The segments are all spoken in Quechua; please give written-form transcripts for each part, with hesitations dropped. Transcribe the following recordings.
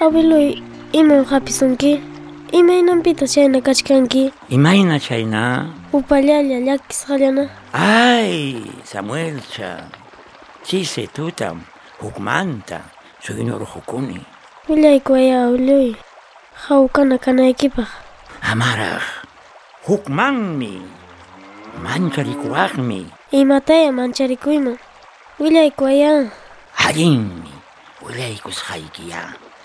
Abueloy, imam hapisunki? Imaynampita chayna kachkanki? Imayna chayna? Upallalla llakisqallana. Ay, Samuelcha, chise tutam hukmanta suyunuruhukuni. Willayku aya abueloy, hawkana kanaykipaq. Amaraq, hukmanmi, mancharikuwaqmi. Imataya mancharikuyman. Willayku aya. Allinmi, willaykusqaykiya.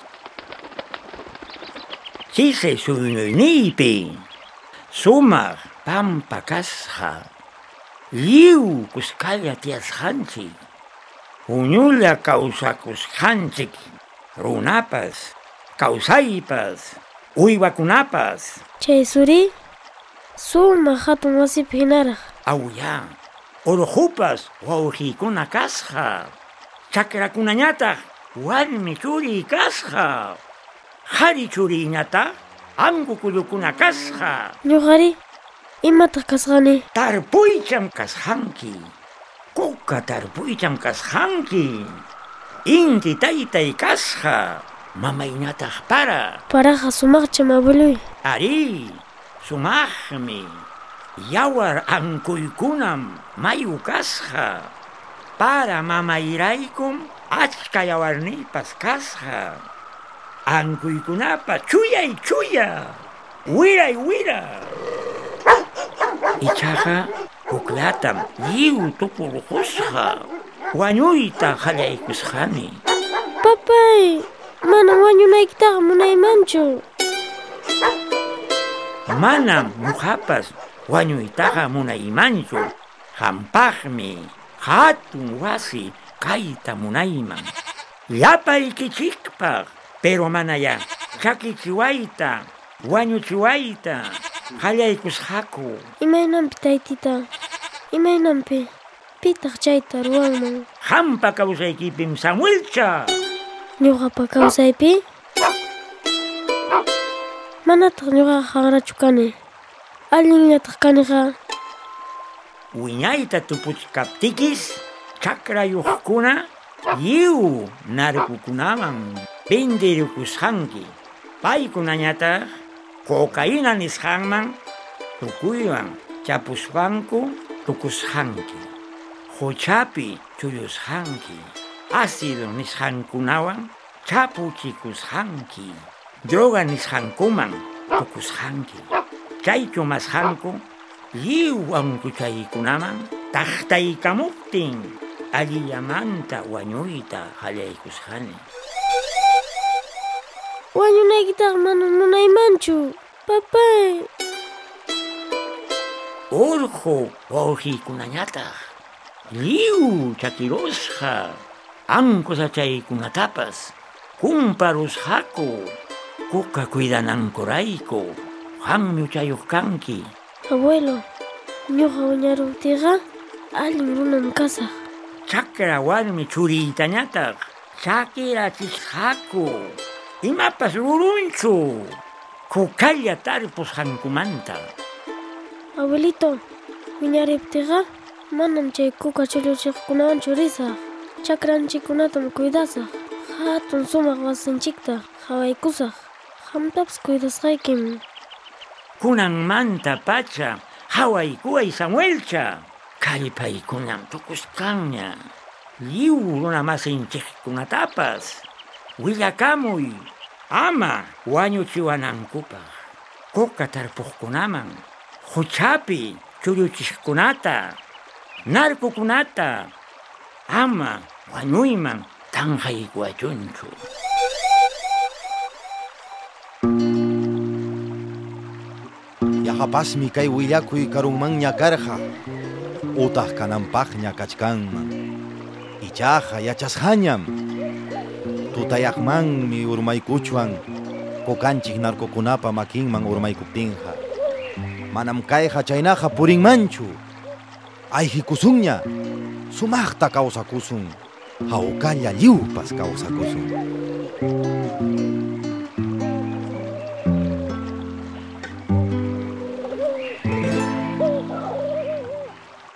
Chise suyunuynipi, sumaq pampa kasqa, lliw kuskalla tiyasqanchik, uñulla kawsakusqanchik, runapas, kawsaypas, uywakunapas. Chay suri, sumaq hatun wasipi hinaraq. Awya, urujupas wawqiykuna kasqa, chakrakunañataq warmi churi kasqa, qhari churiñataq ankukullukuna kasqa. Ñuqari, imataq kasqani? Tarpuycham kasqanki, kuka tarpuycham kasqanki, inti taytay kasqa, mamayñataq para. Paraqa sumaqcham abueloy. Ari, sumaqmi, yawar ankuykunam mayu kasqa, para mamayraykum achka yawarnipas kasqa, ankuykunapa chuyay chuya, wiray wira. Ichaqa huklatam lliw tukurukusqa, wañuyta qallaykusqani. Papay, manam wañunaykitaqa munaymanchu. Manam ñuqapas wañuytaqa munaymanchu, qampaqmi hatun wasi kayta munayman. Llapaykichikpaq, pero manaya chakichiwayta, wañuchiwayta qallaykusqaku. Imaynampi taytita, imaynampi, pitaq chayta ruwanman? Qampa kawsaykipim Samuelcha. Ñuqapa kawsaypi? Manataq ñuqaqa haqrachu kani. Allinñataq kaniqa. Wiñayta tupuchkaptikis, chakrayuqkuna lliw narkukunaman pindirukusqanki. Paykunañataq cocaína nisqanman tukuywan chapusqanku tukusqanki. Huchapi chuyusqanki. Ácido nisqankunawan chapuchikusqanki. Droga nisqankuman tukusqanki. Chaychu masqanku lliw ankuchaykunaman taqtaykamuptin allillamanta wañuyta qallaykusqani. Wañunaykitaqa manam munaymanchu, papay. Urqu wawqiykunañataq lliw chakirusqa, ankusachaykunatapas kumparusqaku, kuka cuidanankurayku, qammi uchayuq kanki. Abuelo, ñuqa uñaruptiqa allin runam kasaq. Chakra warmi churiytañataq chakirachisqaku, imapas rurunchu, kukalla tarpusqankumanta. Abuelito, uñariptiqa manam chay kuka chulluchiqkunawanchu risaq. Chakranchikkunatam cuidasaq. Hatun sumaq wasinchikta hawaykusaq. Qamtapas cuidasqaykim. Kunanmanta pacha hawaykuway Samuelcha. Kallpaykunam tukusqanña. Lliw runa masinchikkunatapas willakamuy, ama wañuchiwanankupaq. Kuka tarpuqkunaman, huchapi chulluchiqkunata, narkukunata, ama wañuyman tanqaykuwachunchu. Yahapasmi kay willakuy karunmanña karqa, utaq kananpaqña kachkanman. Ichaqa yachasqañam, tutayaqmanmi urmaykuchwan, kukanchik narkukunapa makinman urmaykuptinqa. Manam kayqa chaynaqa purinmanchu. Ayhikusunña, sumaqta kawsakusun, hawkalla lliwpas kawsakusun.